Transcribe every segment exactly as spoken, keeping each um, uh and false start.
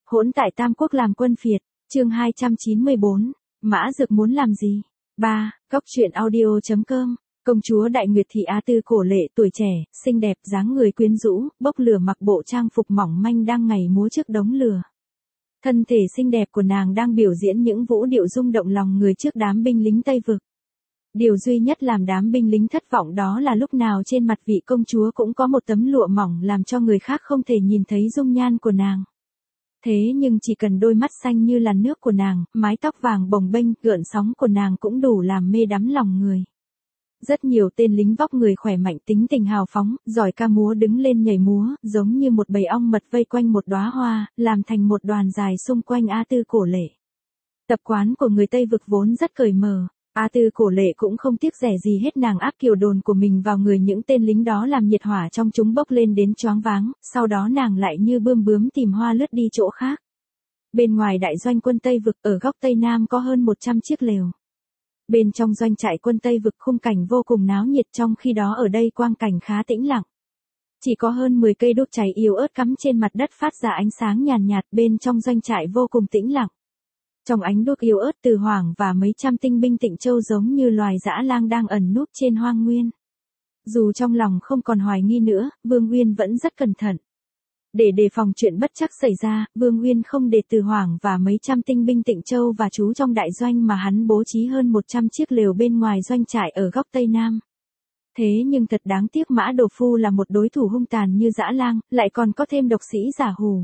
Hỗn tại Tam Quốc làm quân phiệt, chương hai trăm chín mươi bốn, Mã Dược muốn làm gì? ba. Góc truyện audio.com. Công chúa Đại Nguyệt Thị Á Tư Cổ Lệ tuổi trẻ, xinh đẹp, dáng người quyến rũ, bốc lửa mặc bộ trang phục mỏng manh đang ngày múa trước đống lửa. Thân thể xinh đẹp của nàng đang biểu diễn những vũ điệu rung động lòng người trước đám binh lính Tây Vực. Điều duy nhất làm đám binh lính thất vọng đó là lúc nào trên mặt vị công chúa cũng có một tấm lụa mỏng làm cho người khác không thể nhìn thấy dung nhan của nàng. Thế nhưng chỉ cần đôi mắt xanh như làn nước của nàng, mái tóc vàng bồng bênh, gợn sóng của nàng cũng đủ làm mê đắm lòng người. Rất nhiều tên lính vóc người khỏe mạnh, tính tình hào phóng, giỏi ca múa đứng lên nhảy múa, giống như một bầy ong mật vây quanh một đóa hoa, làm thành một đoàn dài xung quanh Á Tư Cổ Lệ. Tập quán của người Tây Vực vốn rất cởi mở, Á Tư Cổ Lệ cũng không tiếc rẻ gì hết, nàng áp kiều đồn của mình vào người những tên lính đó làm nhiệt hỏa trong chúng bốc lên đến choáng váng, sau đó nàng lại như bươm bướm tìm hoa lướt đi chỗ khác. Bên ngoài đại doanh quân Tây Vực ở góc Tây Nam có hơn một trăm chiếc lều. Bên trong doanh trại quân Tây Vực khung cảnh vô cùng náo nhiệt, trong khi đó ở đây quang cảnh khá tĩnh lặng. Chỉ có hơn mười cây đuốc cháy yếu ớt cắm trên mặt đất phát ra ánh sáng nhàn nhạt, nhạt, bên trong doanh trại vô cùng tĩnh lặng. Trong ánh đuốc yếu ớt, Từ Hoảng và mấy trăm tinh binh Tịnh Châu giống như loài dã lang đang ẩn núp trên hoang nguyên. Dù trong lòng không còn hoài nghi nữa, Vương Uyên vẫn rất cẩn thận. Để đề phòng chuyện bất trắc xảy ra, Vương Uyên không để Từ Hoảng và mấy trăm tinh binh Tịnh Châu và trú trong đại doanh mà hắn bố trí hơn một trăm chiếc lều bên ngoài doanh trại ở góc Tây Nam. Thế nhưng thật đáng tiếc, Mã Đồ Phu là một đối thủ hung tàn như dã lang, lại còn có thêm độc sĩ Giả Hủ.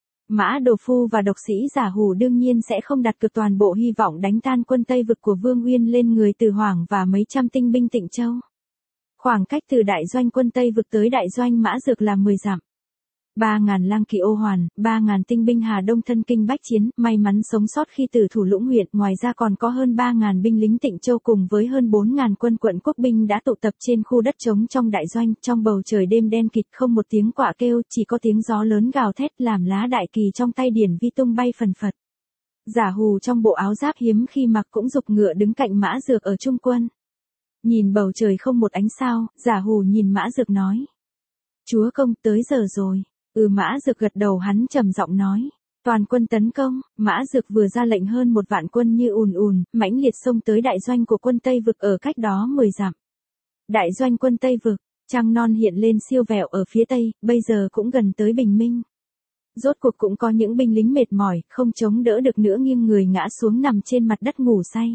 Mã Đồ Phu và độc sĩ Giả Hủ đương nhiên sẽ không đặt cược toàn bộ hy vọng đánh tan quân Tây Vực của Vương Uyên lên người Từ Hoảng và mấy trăm tinh binh Tịnh Châu. Khoảng cách từ đại doanh quân Tây Vực tới đại doanh Mã Dược là mười dặm. Ba ngàn lang kỵ ô hoàn, ba ngàn tinh binh Hà Đông thân kinh bách chiến, may mắn sống sót khi từ thủ lũng huyện, ngoài ra còn có hơn ba ngàn binh lính Tịnh Châu cùng với hơn bốn ngàn quân quận quốc binh đã tụ tập trên khu đất trống trong đại doanh, trong bầu trời đêm đen kịt không một tiếng quạ kêu, chỉ có tiếng gió lớn gào thét làm lá đại kỳ trong tay Điển Vi tung bay phần phật. Giả Hù trong bộ áo giáp hiếm khi mặc cũng giục ngựa đứng cạnh Mã Dược ở trung quân. Nhìn bầu trời không một ánh sao, Giả Hù nhìn Mã Dược nói: "Chúa công, tới giờ rồi." Ừ, Mã Dược gật đầu, hắn trầm giọng nói: "Toàn quân tấn công." Mã Dược vừa ra lệnh, hơn một vạn quân như ùn ùn, mãnh liệt xông tới đại doanh của quân Tây Vực ở cách đó mười dặm. Đại doanh quân Tây Vực, trăng non hiện lên siêu vẹo ở phía tây, bây giờ cũng gần tới bình minh. Rốt cuộc cũng có những binh lính mệt mỏi, không chống đỡ được nữa, nghiêng người ngã xuống nằm trên mặt đất ngủ say.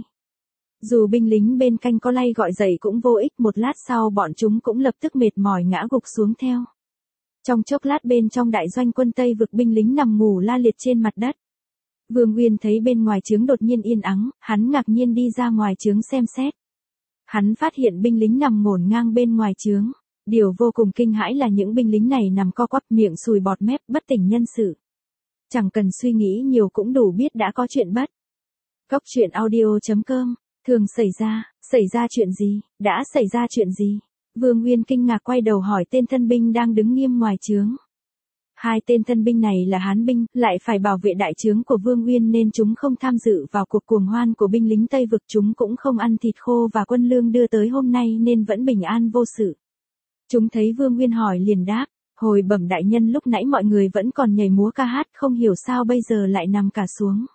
Dù binh lính bên canh có lay gọi dậy cũng vô ích, một lát sau bọn chúng cũng lập tức mệt mỏi ngã gục xuống theo. Trong chốc lát bên trong đại doanh quân Tây Vực binh lính nằm ngủ la liệt trên mặt đất. Vương Uyên thấy bên ngoài trướng đột nhiên yên ắng, hắn ngạc nhiên đi ra ngoài trướng xem xét. Hắn phát hiện binh lính nằm ngổn ngang bên ngoài trướng. Điều vô cùng kinh hãi là những binh lính này nằm co quắp, miệng sùi bọt mép, bất tỉnh nhân sự. Chẳng cần suy nghĩ nhiều cũng đủ biết đã có chuyện bất. Góc truyện audio.com. Thường xảy ra, xảy ra chuyện gì, đã xảy ra chuyện gì? Vương Uyên kinh ngạc quay đầu hỏi tên thân binh đang đứng nghiêm ngoài trướng. Hai tên thân binh này là Hán binh, lại phải bảo vệ đại trướng của Vương Uyên nên chúng không tham dự vào cuộc cuồng hoan của binh lính Tây Vực, chúng cũng không ăn thịt khô và quân lương đưa tới hôm nay nên vẫn bình an vô sự. Chúng thấy Vương Uyên hỏi liền đáp: "Hồi bẩm đại nhân, lúc nãy mọi người vẫn còn nhảy múa ca hát, không hiểu sao bây giờ lại nằm cả xuống.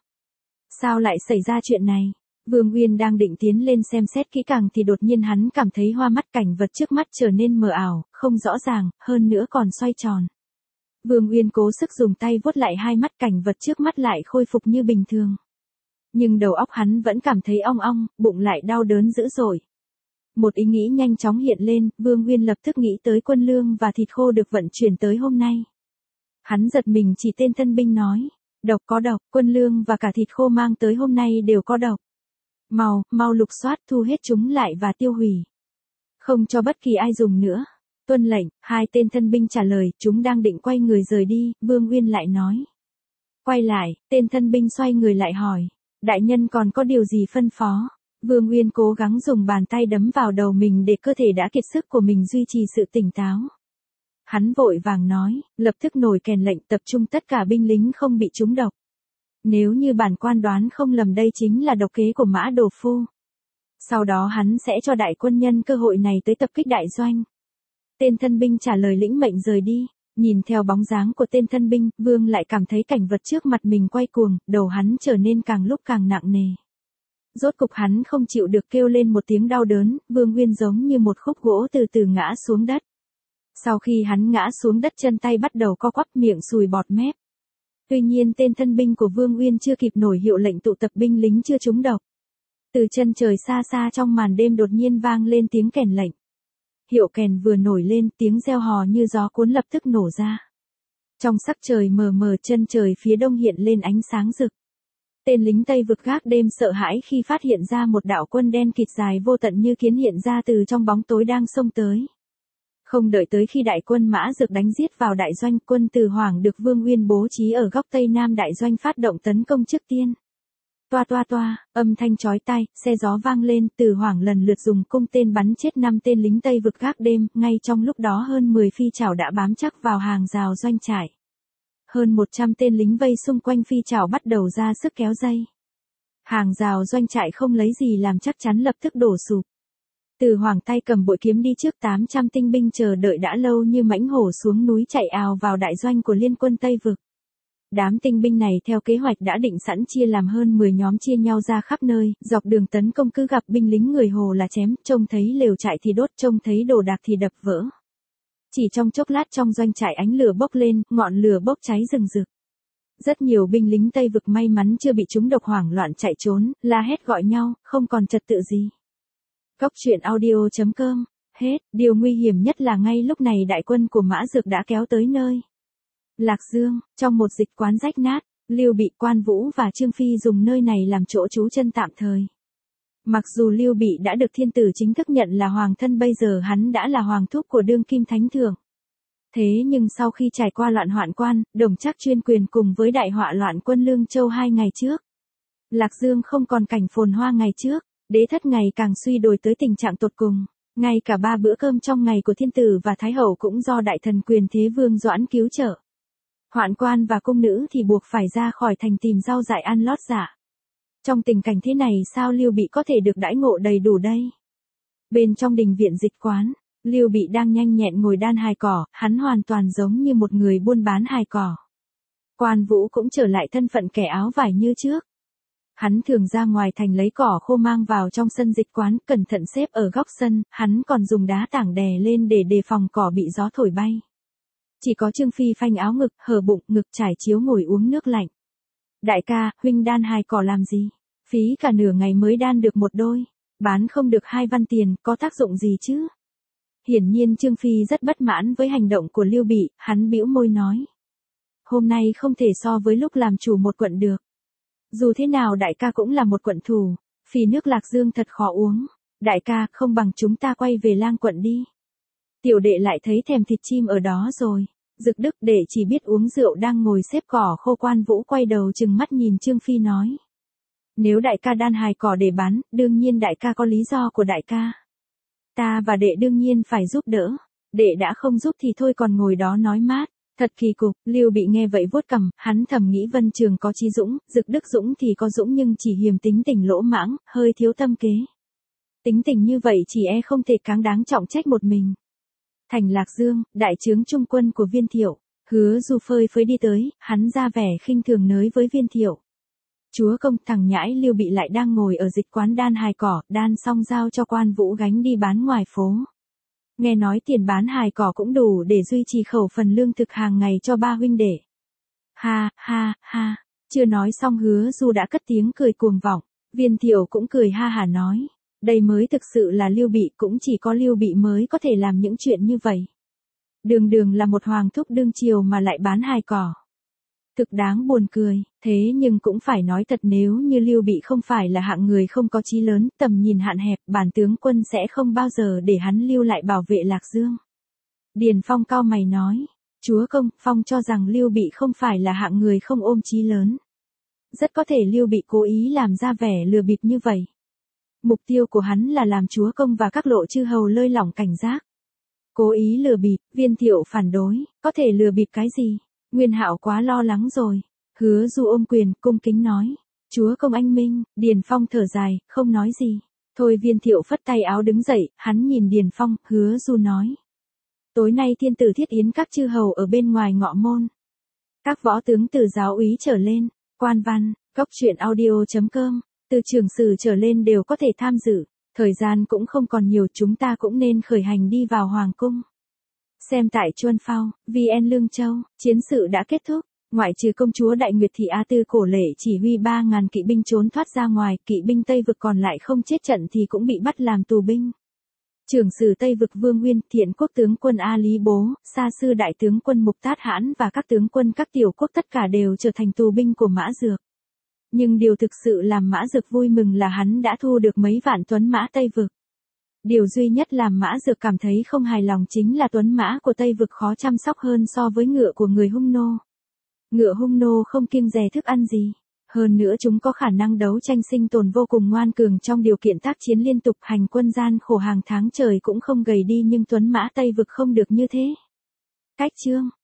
Sao lại xảy ra chuyện này?" Vương Uyên đang định tiến lên xem xét kỹ càng thì đột nhiên hắn cảm thấy hoa mắt, cảnh vật trước mắt trở nên mờ ảo, không rõ ràng, hơn nữa còn xoay tròn. Vương Uyên cố sức dùng tay vuốt lại hai mắt, cảnh vật trước mắt lại khôi phục như bình thường. Nhưng đầu óc hắn vẫn cảm thấy ong ong, bụng lại đau đớn dữ dội. Một ý nghĩ nhanh chóng hiện lên, Vương Uyên lập tức nghĩ tới quân lương và thịt khô được vận chuyển tới hôm nay. Hắn giật mình chỉ tên thân binh nói: "Độc, có độc, quân lương và cả thịt khô mang tới hôm nay đều có độc. Mau, mau lục soát, thu hết chúng lại và tiêu hủy. Không cho bất kỳ ai dùng nữa." "Tuân lệnh." Hai tên thân binh trả lời, chúng đang định quay người rời đi, Vương Uyên lại nói: "Quay lại." Tên thân binh xoay người lại hỏi: "Đại nhân còn có điều gì phân phó?" Vương Uyên cố gắng dùng bàn tay đấm vào đầu mình để cơ thể đã kiệt sức của mình duy trì sự tỉnh táo. Hắn vội vàng nói: "Lập tức nổi kèn lệnh, tập trung tất cả binh lính không bị trúng độc. Nếu như bản quan đoán không lầm, đây chính là độc kế của Mã Đồ Phu. Sau đó hắn sẽ cho đại quân nhân cơ hội này tới tập kích đại doanh." Tên thân binh trả lời lĩnh mệnh rời đi. Nhìn theo bóng dáng của tên thân binh, Vương lại cảm thấy cảnh vật trước mặt mình quay cuồng, đầu hắn trở nên càng lúc càng nặng nề. Rốt cục hắn không chịu được kêu lên một tiếng đau đớn, Vương Nguyên giống như một khúc gỗ từ từ ngã xuống đất. Sau khi hắn ngã xuống đất, chân tay bắt đầu co quắp, miệng sùi bọt mép. Tuy nhiên tên thân binh của Vương Nguyên chưa kịp nổi hiệu lệnh tụ tập binh lính chưa trúng độc. Từ chân trời xa xa trong màn đêm đột nhiên vang lên tiếng kèn lệnh. Hiệu kèn vừa nổi lên, tiếng reo hò như gió cuốn lập tức nổ ra. Trong sắc trời mờ mờ, chân trời phía đông hiện lên ánh sáng rực. Tên lính Tây vực gác đêm sợ hãi khi phát hiện ra một đạo quân đen kịt dài vô tận như kiến hiện ra từ trong bóng tối đang xông tới. Không đợi tới khi đại quân Mã Dược đánh giết vào đại doanh, quân Từ Hoảng được Vương Nguyên bố trí ở góc tây nam đại doanh phát động tấn công trước tiên. Toa toa toa, âm thanh chói tai, xe gió vang lên, Từ Hoảng lần lượt dùng cung tên bắn chết năm tên lính Tây vực gác đêm, ngay trong lúc đó hơn mười phi chảo đã bám chắc vào hàng rào doanh trại. Hơn một trăm tên lính vây xung quanh phi chảo bắt đầu ra sức kéo dây. Hàng rào doanh trại không lấy gì làm chắc chắn lập tức đổ sụp. Từ Hoảng tay cầm bội kiếm đi trước, tám trăm tinh binh chờ đợi đã lâu như mãnh hổ xuống núi chạy ào vào đại doanh của liên quân Tây vực. Đám tinh binh này theo kế hoạch đã định sẵn chia làm hơn mười nhóm, chia nhau ra khắp nơi, dọc đường tấn công, cứ gặp binh lính người Hồ là chém, trông thấy lều trại thì đốt, trông thấy đồ đạc thì đập vỡ. Chỉ trong chốc lát trong doanh trại ánh lửa bốc lên, ngọn lửa bốc cháy rừng rực. Rất nhiều binh lính Tây vực may mắn chưa bị trúng độc hoảng loạn chạy trốn, la hét gọi nhau, không còn trật tự gì. Cốc truyện audio chấm com. Hết, điều nguy hiểm nhất là ngay lúc này đại quân của Mã Dược đã kéo tới nơi Lạc Dương, trong một dịch quán rách nát, Lưu Bị, Quan Vũ và Trương Phi dùng nơi này làm chỗ trú chân tạm thời. Mặc dù Lưu Bị đã được thiên tử chính thức nhận là hoàng thân, bây giờ hắn đã là hoàng thúc của đương kim thánh thượng. Thế nhưng sau khi trải qua loạn Hoạn Quan, Đồng Trác chuyên quyền cùng với đại họa loạn quân Lương Châu hai ngày trước, Lạc Dương không còn cảnh phồn hoa ngày trước, đế thất ngày càng suy đồi tới tình trạng tột cùng. Ngay cả ba bữa cơm trong ngày của thiên tử và thái hậu cũng do đại thần quyền thế Vương Doãn cứu trợ. Hoạn quan và cung nữ thì buộc phải ra khỏi thành tìm rau dại ăn lót dạ. Trong tình cảnh thế này sao Lưu Bị có thể được đãi ngộ đầy đủ đây? Bên trong đình viện dịch quán, Lưu Bị đang nhanh nhẹn ngồi đan hài cỏ, hắn hoàn toàn giống như một người buôn bán hài cỏ. Quan Vũ cũng trở lại thân phận kẻ áo vải như trước. Hắn thường ra ngoài thành lấy cỏ khô mang vào trong sân dịch quán, cẩn thận xếp ở góc sân, hắn còn dùng đá tảng đè lên để đề phòng cỏ bị gió thổi bay. Chỉ có Trương Phi phanh áo ngực, hở bụng, ngực trải chiếu ngồi uống nước lạnh. Đại ca, huynh đan hài cỏ làm gì? Phí cả nửa ngày mới đan được một đôi. Bán không được hai văn tiền, có tác dụng gì chứ? Hiển nhiên Trương Phi rất bất mãn với hành động của Lưu Bị, hắn bĩu môi nói. Hôm nay không thể so với lúc làm chủ một quận được. Dù thế nào đại ca cũng là một quận thủ, phì nước Lạc Dương thật khó uống. Đại ca, không bằng chúng ta quay về Lang quận đi. Tiểu đệ lại thấy thèm thịt chim ở đó rồi. Dực Đức đệ chỉ biết uống rượu đang ngồi xếp cỏ khô. Quan Vũ quay đầu trừng mắt nhìn Trương Phi nói. Nếu đại ca đan hài cỏ để bán, đương nhiên đại ca có lý do của đại ca. Ta và đệ đương nhiên phải giúp đỡ. Đệ đã không giúp thì thôi còn ngồi đó nói mát. Thật kỳ cục, Lưu Bị nghe vậy vuốt cằm, hắn thầm nghĩ Vân Trường có chí dũng, Dực Đức Dũng thì có dũng nhưng chỉ hiềm tính tình lỗ mãng, hơi thiếu tâm kế. Tính tình như vậy chỉ e không thể cáng đáng trọng trách một mình. Thành Lạc Dương, đại trướng trung quân của Viên Thiệu, Hứa Du phơi phới đi tới, hắn ra vẻ khinh thường nới với Viên Thiệu. Chúa công, thằng nhãi Lưu Bị lại đang ngồi ở dịch quán đan hài cỏ, đan xong giao cho Quan Vũ gánh đi bán ngoài phố. Nghe nói tiền bán hài cỏ cũng đủ để duy trì khẩu phần lương thực hàng ngày cho ba huynh đệ. Ha, ha, ha, chưa nói xong Hứa Du đã cất tiếng cười cuồng vọng, Viên Thiệu cũng cười ha hả nói. Đây mới thực sự là Lưu Bị, cũng chỉ có Lưu Bị mới có thể làm những chuyện như vậy. Đường đường là một hoàng thúc đương triều mà lại bán hài cỏ. Thực đáng buồn cười, thế nhưng cũng phải nói thật, nếu như Lưu Bị không phải là hạng người không có chí lớn, tầm nhìn hạn hẹp, bản tướng quân sẽ không bao giờ để hắn lưu lại bảo vệ Lạc Dương. Điền Phong cau mày nói, chúa công, Phong cho rằng Lưu Bị không phải là hạng người không ôm chí lớn. Rất có thể Lưu Bị cố ý làm ra vẻ lừa bịp như vậy. Mục tiêu của hắn là làm chúa công và các lộ chư hầu lơi lỏng cảnh giác. Cố ý lừa bịp, Viên Thiệu phản đối, có thể lừa bịp cái gì? Nguyên Hạo quá lo lắng rồi. Hứa Du ôm quyền, cung kính nói. Chúa công anh minh. Điền Phong thở dài, không nói gì. Thôi Viên Thiệu phất tay áo đứng dậy, hắn nhìn Điền Phong, Hứa Du nói. Tối nay thiên tử thiết yến các chư hầu ở bên ngoài ngọ môn. Các võ tướng từ giáo úy trở lên, quan văn, cốc truyện audio.com, từ trưởng sử trở lên đều có thể tham dự. Thời gian cũng không còn nhiều, chúng ta cũng nên khởi hành đi vào Hoàng cung. Xem tại Chuân Phao, vê en Lương Châu, chiến sự đã kết thúc. Ngoại trừ công chúa Đại Nguyệt Thị A Tư Cổ Lệ chỉ huy ba ngàn kỵ binh trốn thoát ra ngoài, kỵ binh Tây Vực còn lại không chết trận thì cũng bị bắt làm tù binh. Trưởng sử Tây Vực Vương Nguyên, Thiện Quốc tướng quân A Lý Bố, Sa sư đại tướng quân Mục Tát Hãn và các tướng quân các tiểu quốc tất cả đều trở thành tù binh của Mã Dược. Nhưng điều thực sự làm Mã Dược vui mừng là hắn đã thu được mấy vạn tuấn mã Tây Vực. Điều duy nhất làm Mã Dược cảm thấy không hài lòng chính là tuấn mã của Tây Vực khó chăm sóc hơn so với ngựa của người Hung Nô. Ngựa Hung Nô không kiêng dè thức ăn gì. Hơn nữa chúng có khả năng đấu tranh sinh tồn vô cùng ngoan cường trong điều kiện tác chiến liên tục, hành quân gian khổ hàng tháng trời cũng không gầy đi, nhưng tuấn mã Tây Vực không được như thế. Cách chương